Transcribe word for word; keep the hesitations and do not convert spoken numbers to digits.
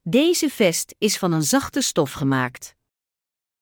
Deze vest is van een zachte stof gemaakt.